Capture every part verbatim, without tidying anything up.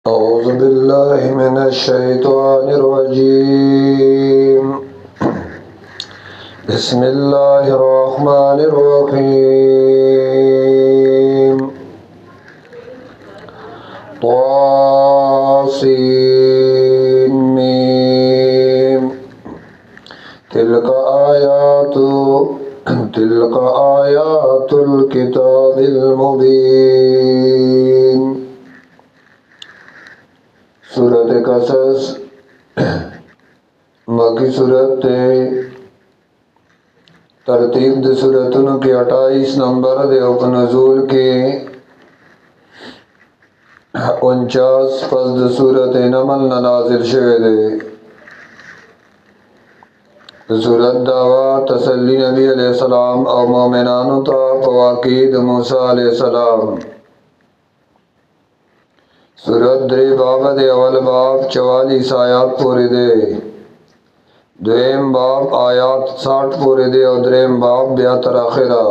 أعوذ بالله من الشيطان الرجيم. بسم الله الرحمن الرحيم. طاسين ميم. تلك آيات تلك آيات الكتاب المبين. सूरत कसस मक्की सूरत तरतीब द सूरतों के अट्ठाईस नंबर दे उपनज़ूल के उनचास फज़द सूरत नमल नाज़िल शवे दे। सूरत दावा तसल्ली नबी अलैहिस्सलाम और मोमिनानों ता फ़वाक़ीद मूसा अलैहिस्सलाम। सूरत दे बाब दे अवल बाब चवालीस आयात पूरे दे, द्वेम बाब आयात साठ पूरे दे और द्रेम बाब बहत्तर आखिरा।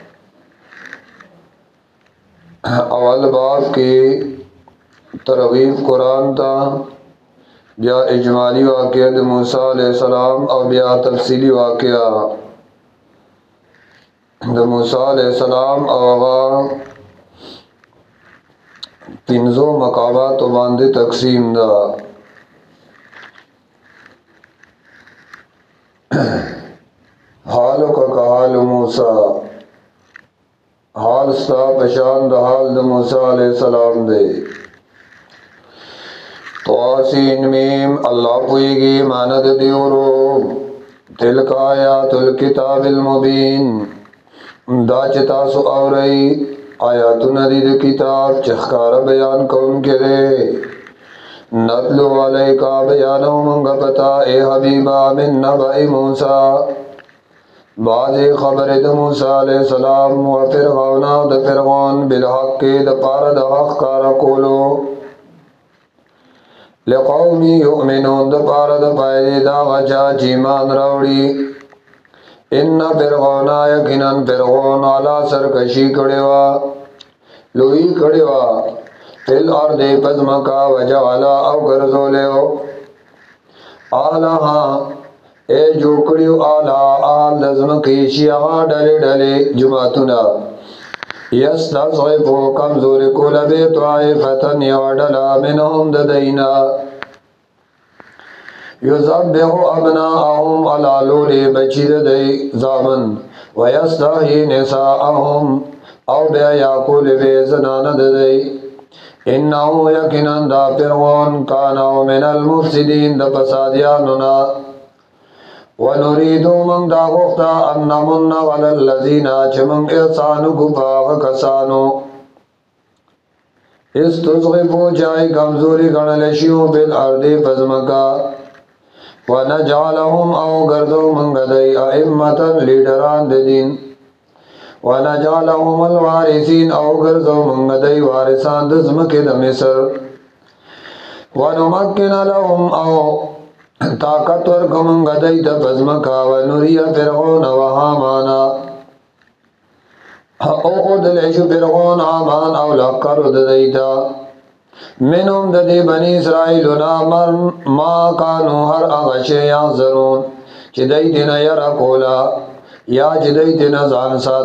अवल बाब की तरगीब कुरान था, या इजमाली वाक़या द मूसा अलैहिस्सलाम और या तफसीली वाक़या द मूसा अलैहिस्सलाम और पिंजो मकाबा तो बांधे तकसीम दा। हाल का कहाल मूसा, हाल सा पशान द हाल द मूसा अलैहिस्सलाम दे। तो आसीन मीम अल्लाह पुएगी मानद दियोरो। तिलका आयातुल किताबिल मुबीन दाचता सु औरई आयातुन अदीद किताब चखकार बयान कौन करे। नतलु अलैका बयान मंगा पता ए हबीबा मिन नबई मूसा, बाज़े खबर द मूसा अलैहिस्सलाम व फिरगौना द फिरगौन बिलहक के द पार द हक कार कोलो। लिक़ौमी युमिनून द पार द पायदे दा वचा जीमान रावड़ी। इन्ना फिरगौना यकिनन फिरगौन आला सरकशी कड़ेवा लोई कड़ेवा फिल और दे पज़मा का वजह आला अव गर्जो लेओ आला हाँ ए जो कड़ियो आला आल दज़म की शिया डले डले जुमातुना यस्तज़इफु कमज़ोर को लबे त्वाइफतन यवडला मिनहुम ददईना युज़ब्बिहु अबनाअहुम अला लोले बची ददई ज़ामन वयस्तही निसाअहुम औ बे याकुल बे ज़नान ददई। इन्नहु यकिनन दा फिरऔन काना मिनल मुफ़सिदीन द फसादियानुना वनुरीदु मंग दा गुफ्ता अन्नमुन्ना अलल लज़ीना चमंग एहसानु गुबाग कसानो इस्तुज़ग़िफु जाए कमज़ोरी गणलशियों बिल अर्दे पज़मका वनजालहुम औ गर्दो मंगदई अइम्मतन लीडरान दिन वनजालहुम अल वारिसीन औ गर्दो मंगदई वारिसान दज़मके द मिस्र वनुमक्किन लहुम औ ताकतवर कमंगदई द पज़मका वनुरिया फिरऔन व हामाना औदलेशु फिरऔन हामान औ लक्कर ददईता मिनुम ददे बनी इसराइलुना मर मा कानू हर अगशे या ज़रून चिदई दिना यरा कोला या चिदई दिना जान साथ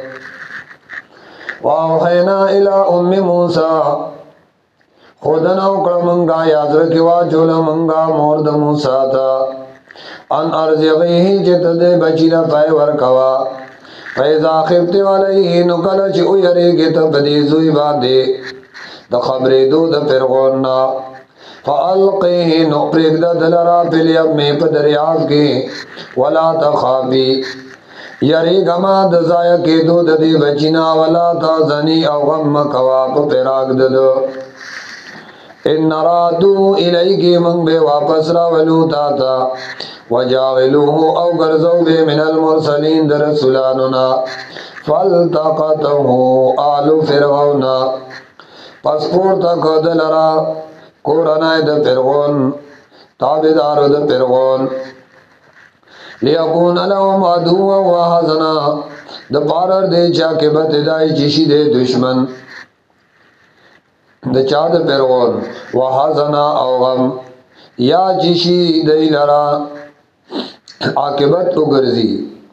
वावहैना इला उम्मी मूसा खुदना उकड़ मंगा याजर की वाजोला मंगा मोर्द मूसा था अन अर्ज़िही चित दे बचीला पाए वरकवा फैज़ा खिफ्ते वालही नुकल च उयरे के तबदी जुई बादे द खबरे दो द फिरगौना फ़अल्क़िही नो प्रेग द दलरा फिल यम्मी पदरियाव के वला तख़ाफ़ी यरी गमा द ज़ाया के दो द दे बचिना वला तज़नी औ गम कवाप फिराग ददो। इन रादू इलैहि मंग बे वापस रावलू ताता वजाविलूहु औ गर्ज़ो बे मिनल मुरसलीन द रसूलानुना फ़ल्तक़तहु आलु फिरगौना पसपोर तक दलरा कोरनाय द फिरगौन ताबेदार द फिरगौन लियकून लहुम अदुव्वन व हज़ना द पारर दे जाके बतदाई जिशी दे दुश्मन د چا د فرعون وحزنا او غم یا جشی دی لرا عاقبت وګرځي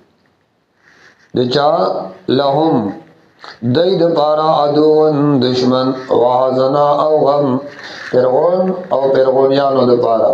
د چا لهم دای د پارا عدوون دشمن وحزنا او غم فرعون او فرعونیانو د پارا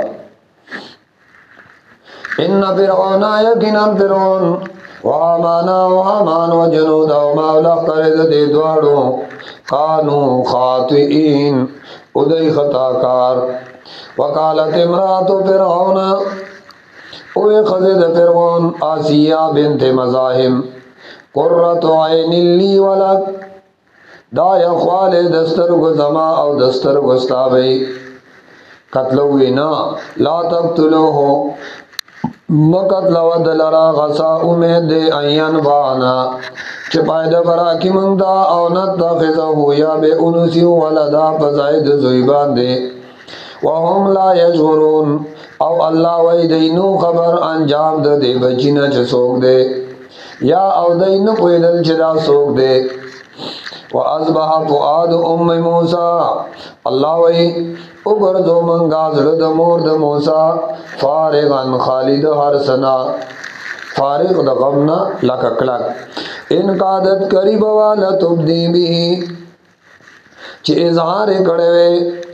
ان فرعون یقینا فرعون وهامان وهامان وجنود او ماولا قرد دی دوارو قانو خاطئین ادئی خطاکار وقالت امرات فرعون اوی خزد فرعون آسیہ بنت مزاحم قررت عین لی ولک دا یخوال دسترگو زما او دسترگو استابی قتلوی نا لا تقتلوہو مقتلو دلرا غصا امید دے این بانا چپاید برا کی منگتا او نتخذہو یا بے انسیو ولدا پزائد زویبان دے وهم لا یشعرون او اللہ وی دینو خبر انجام دے دے بچینا چھ سوک دے یا او دینو پویدل چدا سوک دے وَأَصْبَحَ فُؤَادُ أُمِّ مُوسَى اللہ وی اگرزو منگا زرد مور د موسیٰ فارغن خالد ہر سنا فارغ د غمنا لککلک ان قادت قریب والا تبدی بھی چی اظہار کڑوے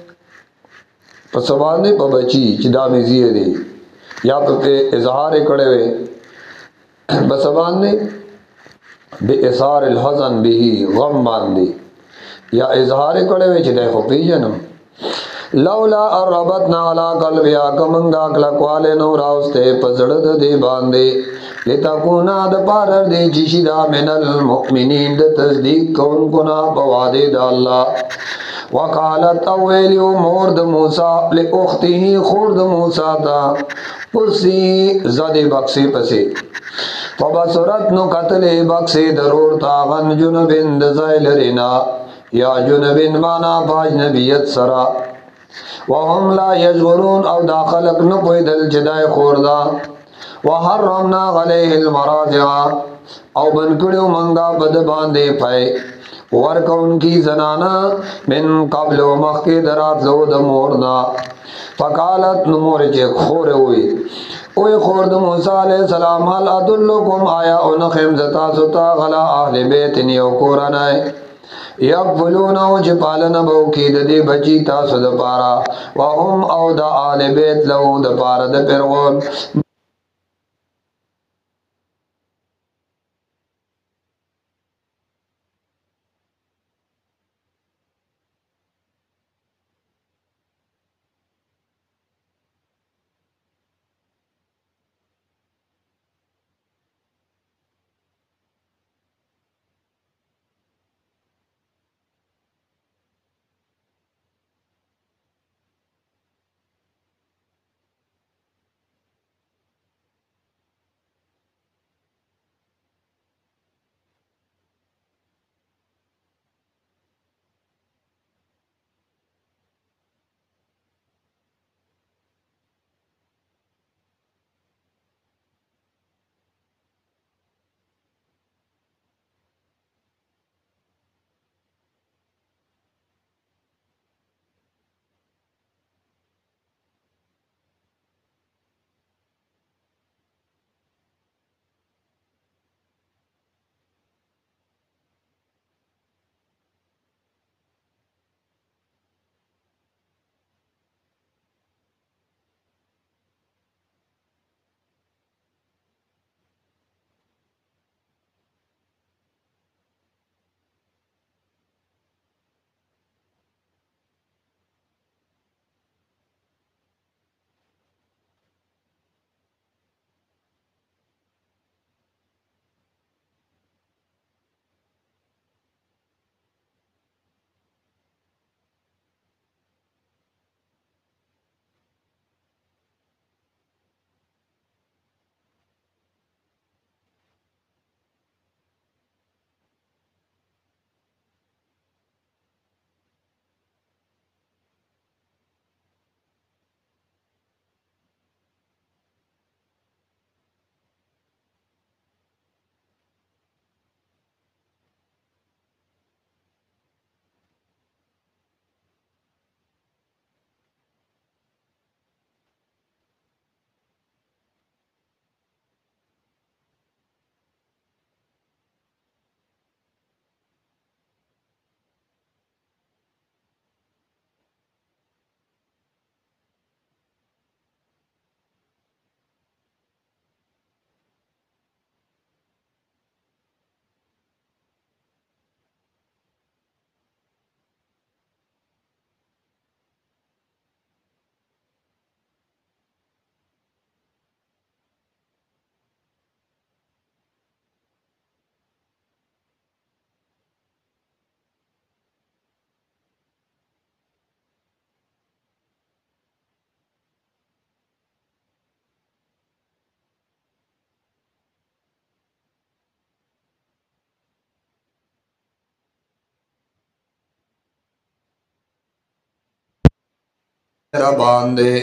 پسوانے پا بچی چی دامی زیه دی یا پا اظہار کڑوے پسوانے بے اثار الحزن بھی غم باندی یا اظہار کڑوے چی دے خو پی جنم لولا الربطنا علا قلبیا کمنگا کلکوالے نو راوستے پزڑد دی باندے لتکونا دا پارر دی چشیدہ من المؤمنین دا تصدیق کون کنا پوادے دا اللہ وقالت اویلیو مورد موسیٰ لے اختی ہی خورد موسیٰ تا اسی زد بکسی پسی فبصورت نو قتل بکسی درور تا غن جنبن دزائل رنا یا جنبن مانا باجنبیت سرا وهم لا یجورون او داخلق نپوی دل جدائی خوردا وحرمنا غلیه المراجع او بنکڑیو منگا بد باندے پائے ورکون کی زنانا من قبل و مخی درات لو دمورنا فقالت نمور چے خور ہوئی اوی خورد موسیٰ علیہ السلام حل ادلکم آیا انخیم زتا ستا غلا اہل بیت نیو کورنائے یقبلونو چی پالن بوکی دا دی بچی تاسو دا پارا وهم او دا آل بیت لو دا پارا دا فرعون ربان دے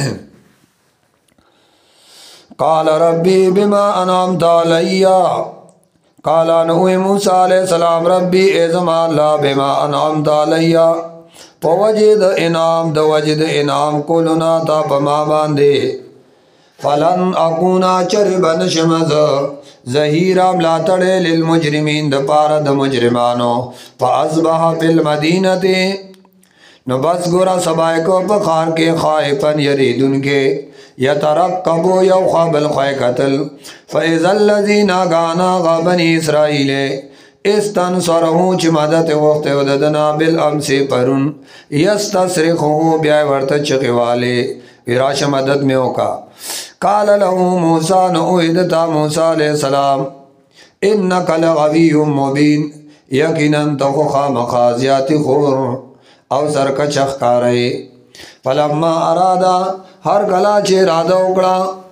قال ربی بما انعمت علیہ قال نوح موسیٰ علیہ السلام ربی ازم اللہ بما انعمت علیہ پوجد انعام دو وجد انعام کلنا تا پما باندے فلن اکونا چربن شمز زہیرہ ملاتڑے للمجرمین دا پارا دا مجرمانو فاصبح فی المدینت نو بس گورا سبائے کو بخار کے خائفن یریدن کے یترقبو یو خواب الخواہ قتل فَإِذَا الَّذِينَ غَانَا غَابَنِ اسرائیل استنصرہو چی مدد وقت وددنا بالامسی پرن یستصرخو بیائی ورط چقوالے وراش مدد میں ہوکا قال لہو موسیٰ نعویدتا موسیٰ علیہ السلام انکا لغوی مبین یقیناً تو خامخازیاتی خور او سرک چخ کارے فلما ارادا ہر کلا چه رادا اکڑا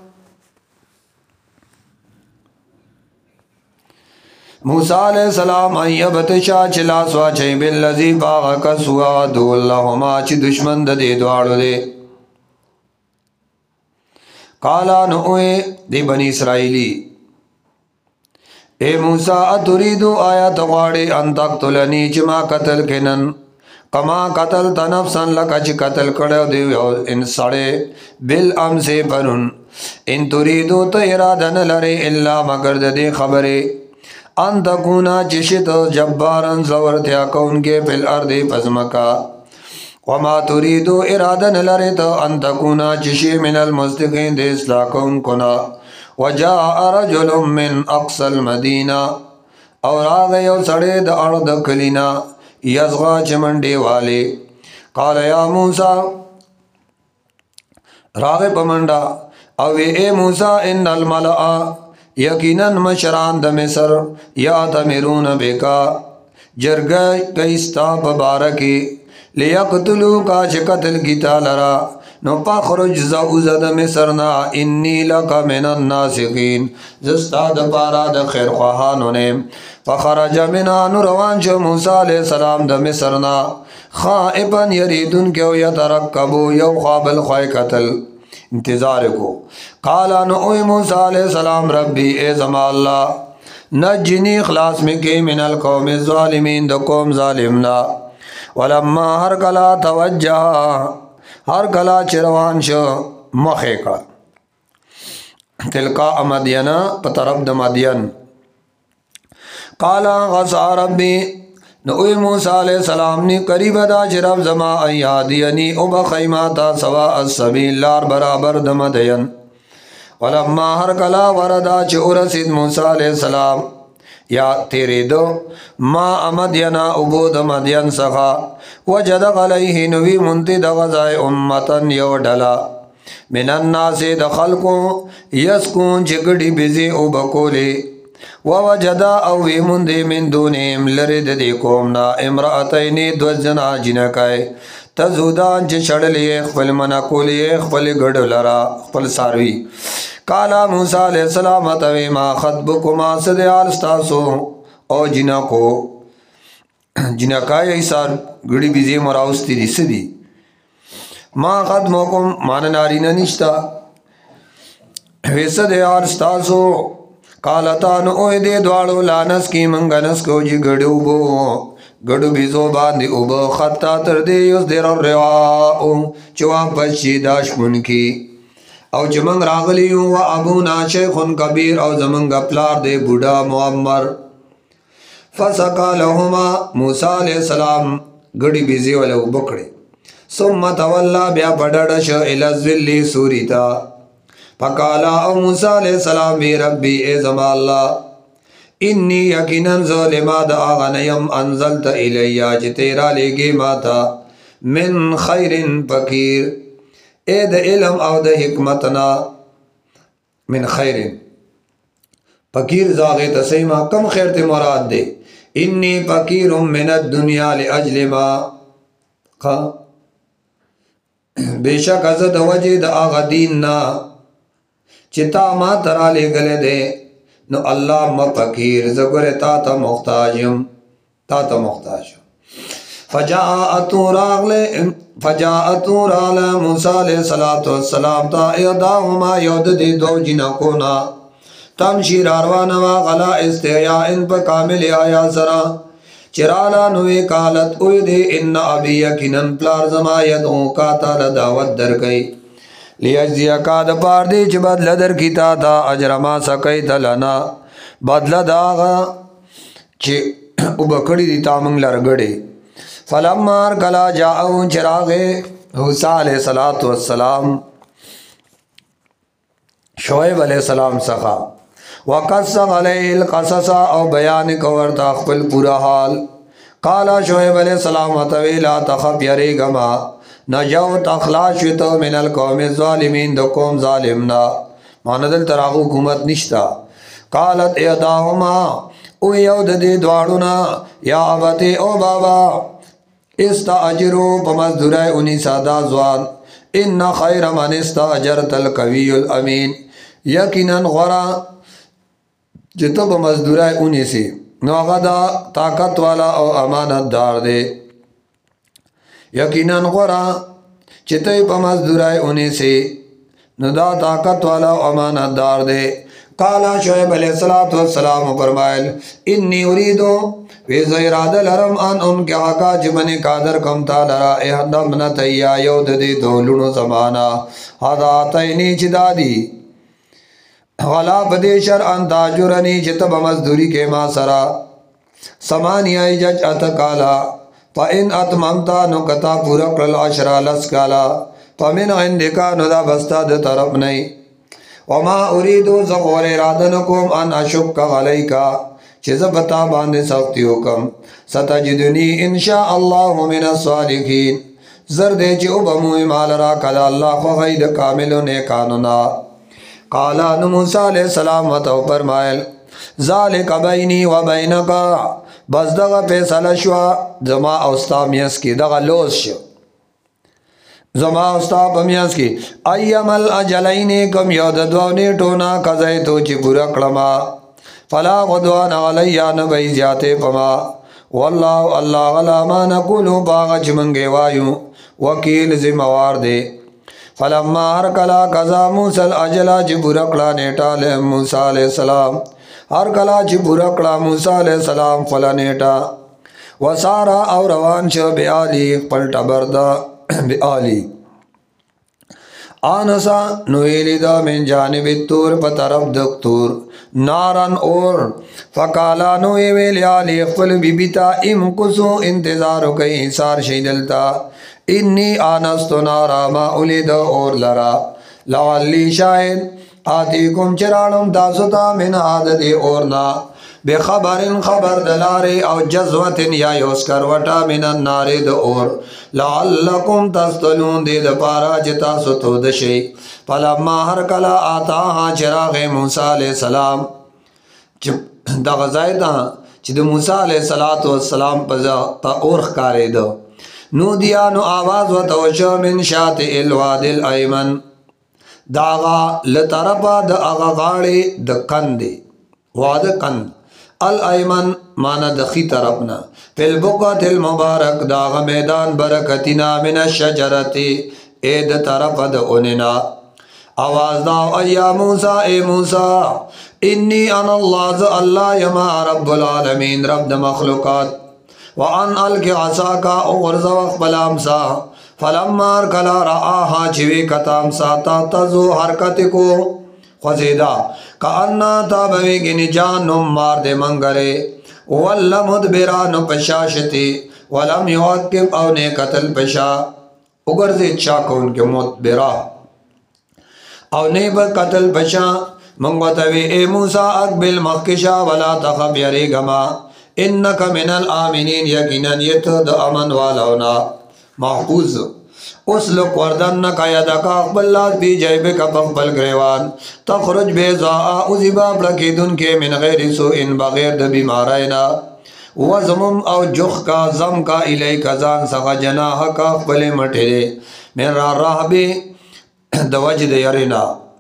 موسیٰ علیہ السلام ایبتشا چلا سوا چه باللذی باغ کسوا دو اللہما چی دشمن دے دوارو دے قالا نعوے دی بنی اسرائیلی اے موسیٰ اتریدو آیا تغاڑی ان تقتلنی چما قتل کنن کما قتل تنفسن لکا چی قتل کڑو دیو ان سڑے بالامسی پرن ان تریدو تو ارادن لرے اللہ مگر دے خبرے ان تکونا چشت جبارن زورتیا کون کے پی الارد پزمکا وما تریدو ارادن لرے تو ان تکونا چشی من المستقین دے اصلاح کون کنا وجاء رجل من اقصى المدینہ اور آگئیو سڑے دا ارد کلینا یزغا چمنڈے والے قال یا موسیٰ راغ پمنڈا اوے اے موسیٰ ان الملعا یقیناً مشران دا مصر یا تمرون بکا جرگا کئیستا پبارکی لیقتلو کا چھ قتل کی تالرا نو پاخرج زعوزد مصرنا انی لکا من الناسقین زستا دا پارا دا خیر خواہانو نے فخرج منا نروان شو موسیٰ علیہ السلام دا مصرنا خائبا یریدن کیو یترکبو یو خواب الخواہ قتل انتظار کو قالا نعوی موسیٰ علیہ السلام ربی اے زمان اللہ نجنی خلاص میں کی من القوم الظالمین دا قوم ظالمنا ولما ہر کلا توجہ ہر کلا چروان شو مخیقا تلقا مدینہ پترب دا مدین قالا غصا ربی نوی موسیٰ علیہ السلام نے قریب دا چرب زما ایادینی او بخیماتا سوا السبیل لار برابر دا مدین ولما ہر کلا وردا چه ارسید موسیٰ علیہ السلام یا تیرے دو ما امدینا عبود مدین سخا وجد علیہ نوی منتی دا غزائے امتن یو ڈلا من الناس دا خلقوں یسکون چکڑی بزی او بکولے ووجدا اوی مندی من دونیم لرد دی کومنا امرأتینی دو جنا جنکای تزودان چه چڑلی اخفل منکولی اخفل گڑ لرا اخفل ساروی قالا موسیٰ علیہ السلام توی ما خطبکما صدی آلستاسو او جنکو جنکای ایسار گڑی بیزی مراؤستی دی صدی ما خطبکم مان نارینا نشتا ویسد آلستاسو قالتا نوئی دے دوارو لانس کی منگنس کو جی گڑو بو گڑو بیزو باندی اوبو خطا تردے یوز دیر الرواؤ چوان پچی داشمن کی او چمنگ راغلیوں و ابونا شیخن کبیر او زمنگ پلار دے بوڑا معمر فسکا لہما موسیٰ علیہ السلام گڑی بیزی والو بکڑے سمت واللہ بیا پڑڑش الازولی سوری تا فقالا او موسیٰ علیہ السلام بی ربی اے زمان اللہ انی یقیناً ظلما دا آغنیم انزلت الیہ چی تیرا لے گی ماتا من خیر فقیر اے دا علم او دا حکمتنا من خیر فقیر زاغی تسیما کم خیر تی مراد دے انی فقیر من الدنیا لأجل ما بے شک ازد وجہ دا آغا دیننا چتا ما ترا لے گلے دے نو اللہ ما فقیر زگر تا تا محتاجم تا تا محتاجم فجاءتو راغله فجاءتو راغله موسی علیہ الصلوۃ والسلام تا احداهما یود دی دو جنکونا تمشی روانه وا غلا استحیا ان په کامل آیا سرا چرالا نوې قالت اوې دې ان ابي یقینن پلار زما یدو کا تعالی دعوت درکې لیجزی کا د پار دې چې بدل در کیتا تا اجر ما سکیت لنا بدل داغه چې وبکړی دي تامنګ لرګړې فلما کلا جاءو چراغ موسی علیہ الصلوۃ والسلام شعیب علیہ السلام څخه وقص علیہ القصص او بیان کور تا خپل پورا حال قال شعیب علیہ السلام وتویلا تخف یریگما نجو تخلاص تو من القوم الظالمین دو قوم ظالمنا ماندل تراغو حکومت نشتا قالت احداهما او یود دی دواړونا یا ابتی او بابا استاجروا بمزدورای انی سادا زوان ان خیر من استاجرت القوی الامین یقینا غرا جتو بمزدورای انی سی نو غدا طاقت والا او امانت دار دے یقینا غرا چتو بمزدورای انی سی نو دا طاقت والا او امانت دار دے قالا شعیب علیہ السلام فرمائل انی اریدو ویز اراد لرم ان ان کے حقا جمن قادر کم تا لرا احدم نتیا یود دی دولونو زمانا حدا تینی چدا دی غلا بدیشر ان تاجرنی چتب مزدوری کے ما سرا سمانی آئی جج اتکالا فا ان اتممتا نکتا پورک العشرہ لسکالا فمن عندکا ندا بستا د طرف نہیں وما اریدو زغور ارادنکم ان اشک علیکا چیز بتا باندے سختی حکم ستجدنی انشاء اللہ من الصالحین زردے چی ابموی مال را کلا اللہ خواہید کاملو نیکانونا قالا موسیٰ علیہ السلام وطو فرمائل ذالک بینی و بینکا بس دغا پیسل شوا زما اوستا میس کی دغا لوز شو زما اوستا پمیس کی ایم الاجلین کم یود دوانی ٹونا قضیتو چی پورا کلما فلا غدوان علیان بی زیادے پما واللہ اللہ غلا ما نکولو باغ چمنگے وایو وکیل زموار دے فلما ارکلا قضا موسیٰ الاجلا چی پورا کلا نیٹا لے موسیٰ علیہ السلام ارکلا چی پورا کلا موسیٰ علیہ السلام فلا نیٹا وسارا او روان شو بی آلی پلٹا بردا بی آلی آنسا نویلی دا من جانب التور پترف دکتور نارن اور فقالا نوی ویلی آلی اخفل بی بیتا ام کسو انتظارو کئی حسار شیدلتا انی آنستو نارا ما اولید اور لرا لعلی شاید آتی کم چرانم تاسوتا من عادت اورنا بے خبرن خبر دلارے او جزوت یا یوسکر وٹا من النار د اور لعلکم تستلون دے د پارا جتا ستو دشی فلما ہر کلا آتا ہاں چراغ موسیٰ علیہ السلام دا غزائتا چی دا موسیٰ علیہ السلام پزا تا اورخ کارے دو نو دیا نو آواز و توشو من شات الواد الایمن داغا لطرپا دا اغا غاڑی دا کند واد کند الایمن مانا دخی طرفنا فی البقات المبارک داغ میدان برکتنا من الشجرتی اید طرف دا اننا آواز داو ایا موسیٰ اے موسیٰ انی انا اللہ ز اللہ یما رب العالمین رب دا مخلوقات وان الک عصاکا اغرز وقبلام سا فلما ارکلا رآہا چوی کتام سا تا تزو حرکت کو خوزیدہ کانا تابوی گنی جانم مار دے منگرے واللہ مدبرانو پشاشتی ولم یوکب اونے قتل پشا اگرزی چاکو ان کے مدبرا اونے با قتل پشا منگوتوی اے موسیٰ اقبل مخکشا ولا تخب یری گما انکا من الامنین یقیناً یہ تو دا امن والاونا محفوظ اسلک وردنک یدک اقبل لات بی جیب کا پقبل گریوان تخرج بیزاء ازباب لکیدن کے من غیر سوئن بغیر دا بیمارائنا وزمم او جخ کا زم کا الی کزان سخا جناح کا اقبل مٹھرے من را راہ بی دا وجد یرنا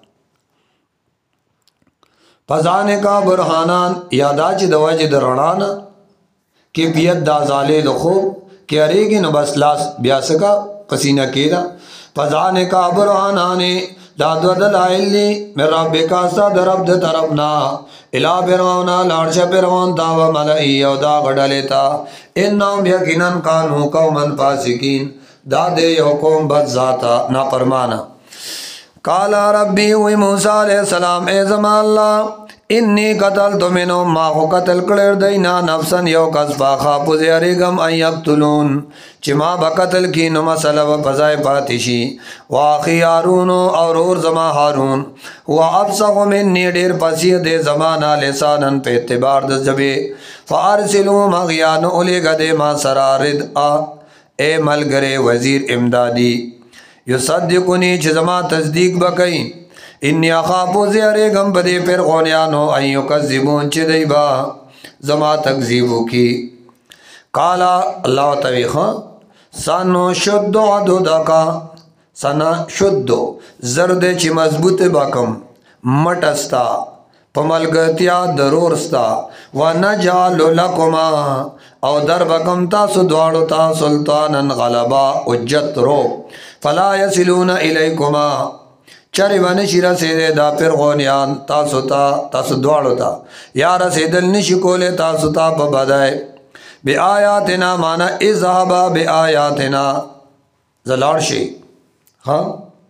پزانے کا برحانان یادا چی دا وجد رنانا کی پیت دا زالے لخوب کیاریږي نو بس لاس بیا سکا پسینه کېدا فزانه کا برهانانه دا دو دلائل لی من ربک استا در رب د طرفنا الی فرعون لارش فرعون دا و ملئی او دا غډلیتا انهم یقینا کانوا قوما فاسقین دا دے یو قوم بد ذاتا نافرمانا قال ربی وی موسی علیہ السلام اے زمان اللہ انی قتل تو منو ما خو قتل کړر دینا نفسن یو کس باخا پوزیاریگم ان یقتلون چې ما با قتل کی نو مسئلہ و فضای پاتشی واخی هارون اور اور زما هارون و ابصق منی ډیر پسی دے زمانہ لسانن په اعتبار د جبه فارسلوا مغیان اولیګه دے ما سرارد ا اے ملګری وزیر امدادی یصدقنی چې زما تصدیق وکئ انی اخافو زیارگم بدی فرعونیانو ایو کذبون چی دی با زما تکذیبو کی قالا اللہ تویخا سانو شدو عدو داکا سانا شدو زرد چی مضبوط باکم مٹستا پملگتیا درورستا و نجالو لکما او در بکم تاسو دوارو تا سلطانا غلبا اجت رو فلا یسلون الیکما چری باندې شیرا سیده دا فرعونیان تاسو تا تاسو دواړو تا یا رسیدل نشی کوله تاسو تا په بدای بی آیاتنا معنا اذهبا بی آیاتنا زلار شي ها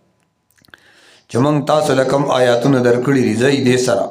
چمن تاسو لکم آیاتونه درکړي ریزي دې سره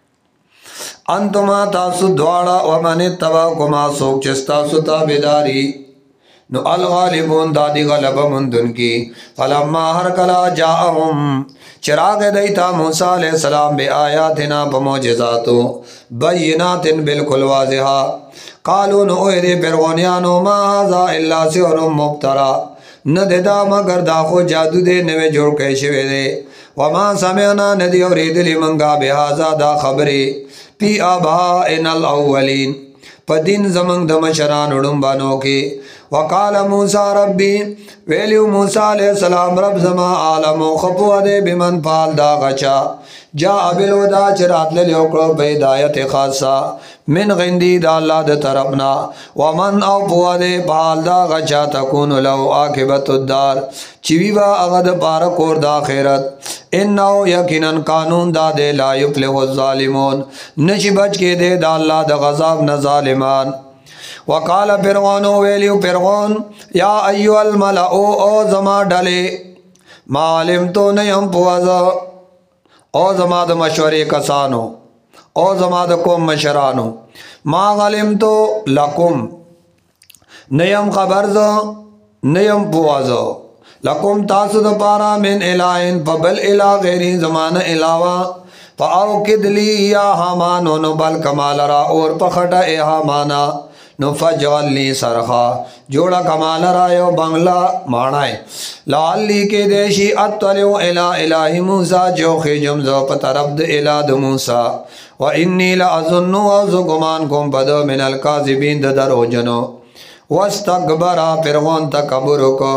انتما تاسو دواړه او باندې توا کوما سوک چستا سو تا بیداری نو الغالبون دادی غلب مندن کی فلما ہر کلا جاءهم چراغ دیتا موسیٰ علیہ السلام بے آیاتنا بموجزاتو بینات بالکل واضحا قالو نو اے فرعونیانو ما هذا الا سحر مبترا نددا مگر داخو جادو دے نوے جوڑ کے شوے دے وما سمعنا ندی اوریدلی منگا بهذا دا خبری پی آبائنا الاولین پا دین زمان دمشران اڑنبانو کی وقال موسیٰ ربی ویلیو موسیٰ علیہ السلام رب زما عالمو خپو دے بمن پال دا غچا جا بالودا چرات للیوکڑو بیدایت خاصا من غندی دا اللہ دا طرفنا ومن او پو دے پال دا غچا تکون لو آکبت الدار چوی با اغد پارکور دا خیرت انہو یقیناً قانون دا دے لا یفلح الظالمون نشی بچ کے دے دا اللہ دا غضاب نظالمان وقال فرعون ویلیو فرعون یا ایو الملعو او زما ڈلے ما علم تو نیم پوازا او زما دا مشوری کسانو او زما دا کم مشرانو ما علم تو لکم نیم خبرزا نیم پوازا لکم تاسو دا پارا من الہین فبل الہ غیری زمان علاوہ فاوکد لی یا حامانو نو بل کمال را اور پخٹا اے حامانا نو فجعل لی سرخا جوڑا کمال رایو بنگلا مانائے لالی کے دیشی اتولیو الہ الہ موسیٰ جو خیجم زو پتربد الہ د موسیٰ و انی لازنو اوزو گمان کم بدو من القاذبین در ہو جنو واستقبرا فرعون تکبرو کو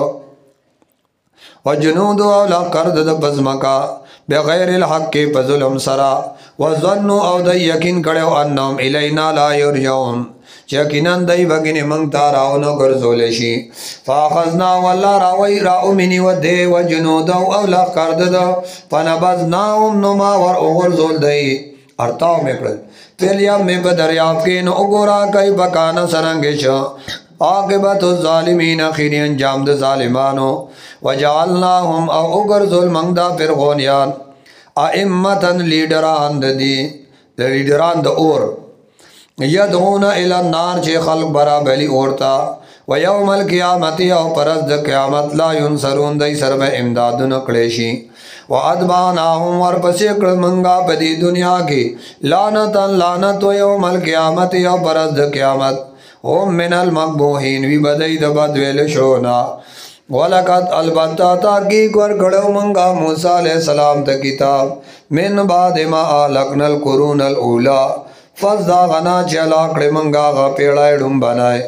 و جنودو اولا کرد د بزمکا بغیر الحق کی پظلم سرا و ظنو او د یقین کڑیو انہم الینا لا یرجعون چکنن دای بگنی منگتا راونو گرزولشی فاخذنا والله راوی راو منی و دی و جنودو اولا کرد دا فنبذناهم نما ور اغرزول دی ارتاو مکرد فیلیم میں بدریاب کی نو اگورا کئی بکانا سرنگشا عاقبت الظالمین خیری انجام دا ظالمانو وجعلناهم او اگرزول منگدا فرعونیان ائمتن لیڈران دا دی لیڈران دا اور یدعون الى النار چه خلق برا بلی اورتا و یوم القیامتی او پرست قیامت لا ینصرون دی سرب امداد نکلیشی و ادباناهم ورپسی اکڑ منگا پدی دنیا کی لانتا لانت و یوم القیامتی او پرست قیامت هم من المقبوحین وی بدئی دبد ویل شونا ولقد البتہ تحقیق ورکڑو منگا موسیٰ علیہ السلام تا کتاب من بعد ما آلقنا القرون الاولا فز دا غنا چلا کڑی منگا غا پیڑای ڈم بنائے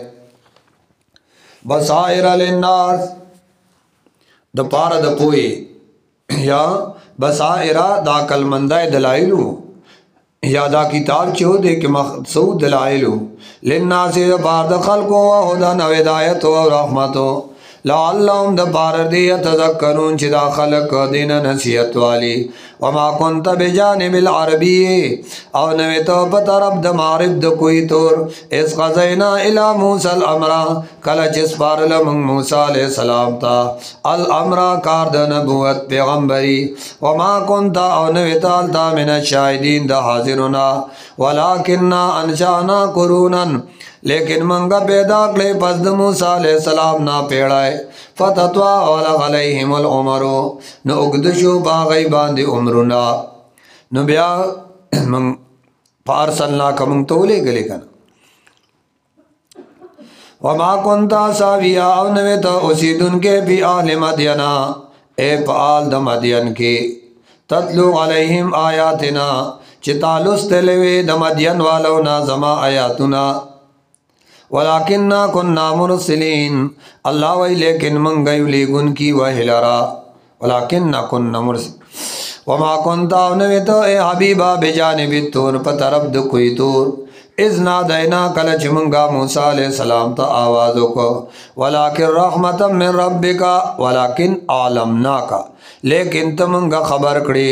بصائر للناس دا پارا دا پوئی یا بصائر دا کلمندائی دلائلو یادا کتاب چو دے کہ مقصود دلائلو للناس دا پار دا خلقو و ہدن و ہدایتو و رحمتو لعلهم دا پار دی یتذکرون چی دا خلق دین نصیحت والی وما کنت بجانب العربی او نویتو پترب دا معرب دا کوئی طور اس قضینا الى موسیٰ الامرہ کلچ اس پار لمنگ موسیٰ علیہ السلام تا الامرہ کار دا نبوت پیغمبری وما کنت او نویتا التا من الشاہدین دا حاضرنا ولیکننا انشانا قرونن لیکن منگا پیدا کلے پس دا موسیٰ علیہ السلام نا پیڑائے فتتوا اولغ علیہم العمرو نو اگدشو باغی باندی عمرنا نو بیا من فارسلنا کا منگ تولے گلے کنا وما کنتا ساویا او نویتا اسیدن کے بھی آل مدینہ اے پال دا مدین کے تتلو علیہم آیاتنا چتالس تلوے دا مدین والونا زما آیاتنا ولیکننا کننا مرسلین اللہ وی لیکن منگیو لیگن کی وحلرا ولیکننا کننا مرسلین وما کنتا نویتو اے حبیبا بجانب التور پترب دو کوئی تور اذنا دینا کلچ منگا موسیٰ علیہ السلام تا آوازو کو ولیکن رحمتا من ربکا ولیکن عالمنا کا لیکن تمنگا خبر کری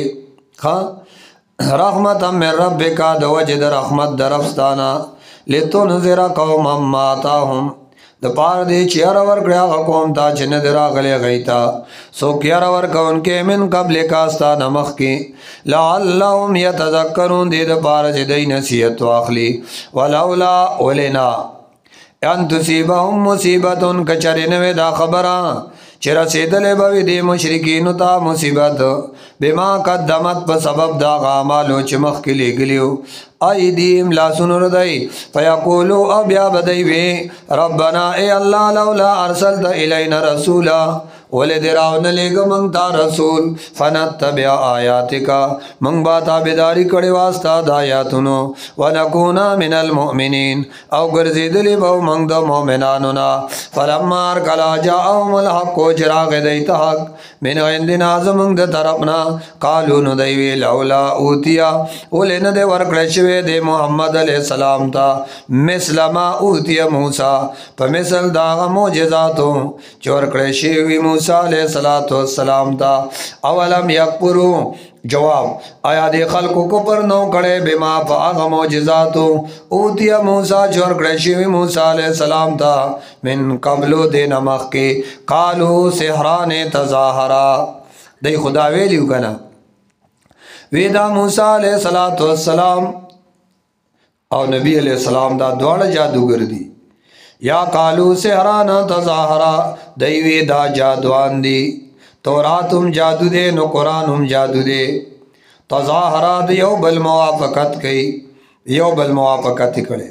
رحمتا من ربکا دو وجد رحمت درفستانا لیتو نظر قوم اماتاہم دا پار دے چیار ورکڑیا قوم تا چن درا غلے غیتا سو کیار ورکا ان کے من قبل کاستا نمخ کی لعلہم یتذکرون دے دا پار چی دی نصیحت واخلی ولولا ولنا ان تصیبہم مصیبتن کچرنوے دا خبران چرا سیدلے بوی دی مشرکینو تا مصیبت بما قدمت پا سبب دا غامالو چمخ کلی گلیو ایدیم لا سنر دی فیقولو ابیا بدی وی ربنا اے اللہ لولا ارسلت الینا رسولا ولد راون لگ منگ تا رسول فنتبع آیاتکا منگ باتا بیداری کڑی واسطہ دایاتنو ونکونا من المؤمنین او گرزیدلی بو منگ دا مومنانونا فلما ارکلا جاؤم الحق و چراغ دیتا حق من عندنا زمنگ دا طرفنا قالونو دیوی لولا اوتیا ولن دے ورکڑشوی دے محمد علیہ السلام تا مثل ما اوتیا موسیٰ پا مثل داغ موجزاتو چورکڑشوی موسیٰ علیہ السلام تا اولم یکپرو جواب آیا دے خلقو کو پر نو کڑے بما پا آغا موجزاتو اوتیا موسیٰ چورکڑشوی موسیٰ علیہ السلام تا من قبلو دے نمخ کے قالو سحران تظاہرا دے خدا ویلیو کنا ویدا موسیٰ علیہ السلام او نبی علیہ السلام دا دوڑ جادوگر دی یا قالو سحرانا تظاہرا دیوی دا جادوان دی تورات ہم جادو دے نو قرآن ہم جادو دے تظاہرا دی یو بالموافقت کئی یو بالموافقت کڑے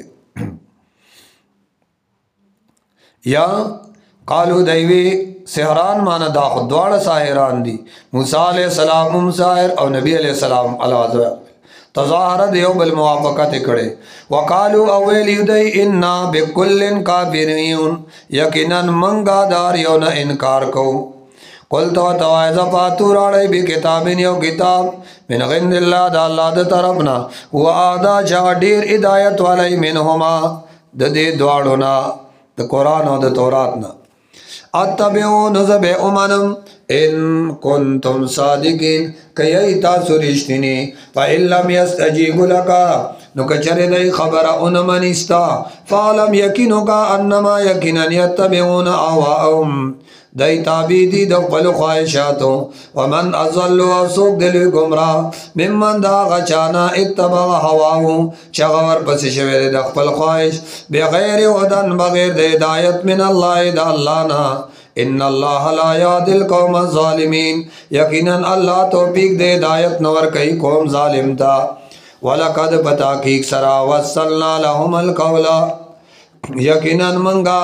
یا قالو دیوی سحران مانا دا خود دوار ساہران دی موسیٰ علیہ السلام ہم ساہر او نبی علیہ السلام علیہ تظاہر دیو بالموافقت کڑے وقالو اویلیو دی انا بکلن کافرین یقیناً منگا دار یو نا انکار کو قلتو توائزہ پاتو راڑی بی کتابین یو کتاب من غند اللہ دا اللہ دا طرفنا و آدھا جا دیر ادایت والی منہما دا دی دوارنا دا قرآن و دا توراتنا اتبعو نزب امنم ان کنتم صادقین کئی تاسو رشتنی فا اللہم یستجیب لکا نو کچر دی خبر انمانستا فعلم یقینو کا انما یقینن یتبعون آواؤم دی تابیدی دقبل خواہشاتو ومن ازلو سوک دلی گمراہ ممن دا غچانا اتباغ ہواہو چغور پس شویر دقبل خواہش بغیر ودن بغیر دی ہدایت من اللہ دا اللہ نا ان اللہ لا یاد القوم الظالمین یقیناً اللہ توفیق دے ہدایت نور کئی قوم ظالم تا وَلَقَدْ بَتَاكِيك سَرَا وَصَّلْنَا لَهُمَ الْقَوْلَ یقیناً منگا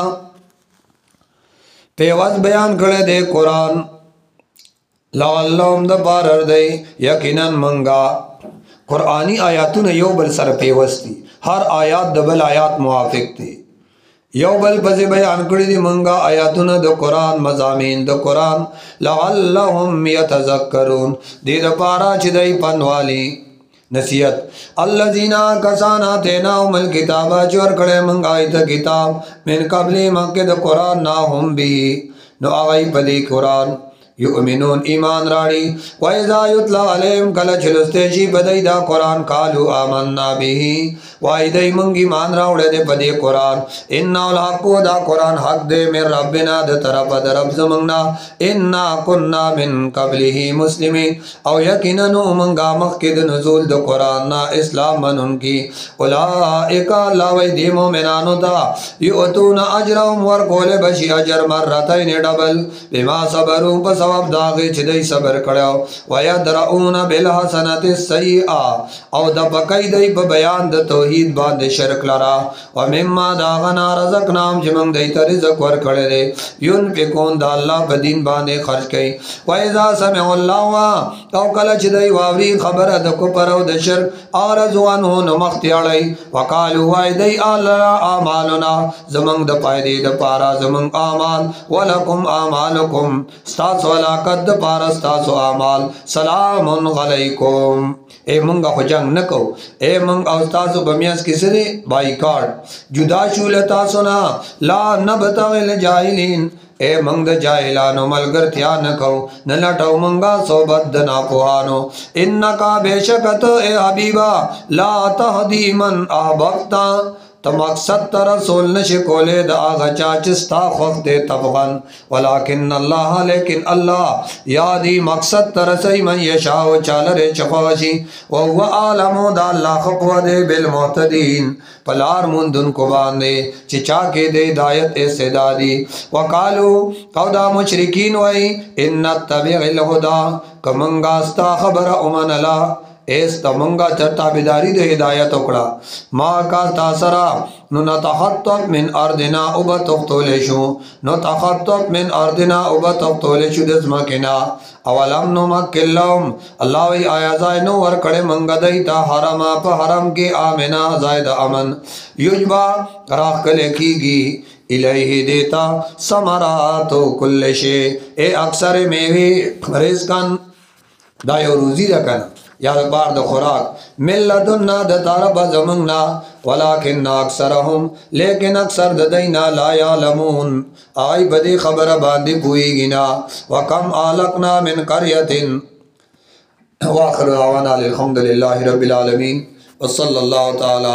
پیوز بیان کردے دے قرآن لَعَلَّهُمْ دَبَارَر دے یقیناً منگا قرآنی آیاتون یو بل سر پیوز تھی ہر آیات دبل آیات موافق تھی یو بل پسی بیان کردی دی منگا آیاتون دا قرآن مضامین دا قرآن لَعَلَّهُمْ يَتَذَكَّرُونَ دی دا پارا چی دی پنوالی نصیحت الذین کسان آتیناهم الکتاب چور کړه مونږ آیت کتاب من قبل مکه د قران نا هم به نو هغه په دې قران یؤمنون ایمان راړي و اذا یتلا علیهم کله چلسته شي بدای دا قران قالو آمنا به وای دای مونږ ایمان راوړل دې په دې قران ان الحق دا قران حق دې مې ربنا د طرف د رب زمنا ان كنا من قبله مسلمین او یقینا مونږه مخکې د نزول د قران نا اسلام منون کی اولئک الله وای دې مؤمنانو دا یؤتون اجرهم ورکول بشي اجر مرتين ډبل بما صبروا په ثواب داغه چې دای صبر کړو ویا درؤون بالحسنات السیئه او د بقای دای په بیان د توحید باندې شرک لرا او مما داغنا رزقنام چې موږ دای ته رزق ورکړل دي ينفقون د الله په دین باندې خرج کوي وایذا سمع الله او کله چې دای واوري خبره د کفر او د شرک ارزوانو نو مختیاړي وقالو وای دای الله اعمالنا زمنګ د پایدې د پارا زمنګ اعمال ولکم اعمالکم استاذ ولاقد پارستاسو اعمال سلام علیکم اے منگا خو جنگ نکو اے منگ او تاسو بمیاس کسی دی بائیکاٹ جدا شولتا سنا لا نبتغل جاہلین اے منگ دا جاہلانو ملگر تیا نکو نلٹو منگا صحبت دنا پوہانو انکا بے شکت اے حبیبا لا تہدی من احببتا تو مقصد تا رسول نشی کولے دا آغا چاچستا خوف دے تبغن ولیکن اللہ لیکن اللہ یادی مقصد تا رسی من یشاو چالر چخوشی وہو عالمو دا اللہ خقو دے بالمعتدین پلار مندن کو باندے چچا کے دے دایت استدادی وقالو قودا مشرکین وئی انت تبیغ الہدا کمنگاستا خبر امن اللہ ایستا منگا چرتا بیداری دے ہدایت اکڑا ما کا تاثرہ نو نتخطب من اردنا اوبا تختولیشو نو تخطب من اردنا اوبا تختولیشو دزمکنا اولم نو مکلهم اللہ وی آیا زائی نو ورکڑے منگا دیتا حرما پا حرم کے آمنا زائد امن یجبا راہ کلے کی گی الہی دیتا سمراتو کل شے اے اکثر میوی رزقن دایو روزی رکن یا بار د خوراک ملتنا د طرف زمننا ولکن اکثرهم لیکن اکثر د دینا لا یعلمون آئی بدی خبر باندې پوئی گنا وکم آلقنا من قریت واخر دعوانا الحمدللہ رب العالمین وصلی اللہ تعالی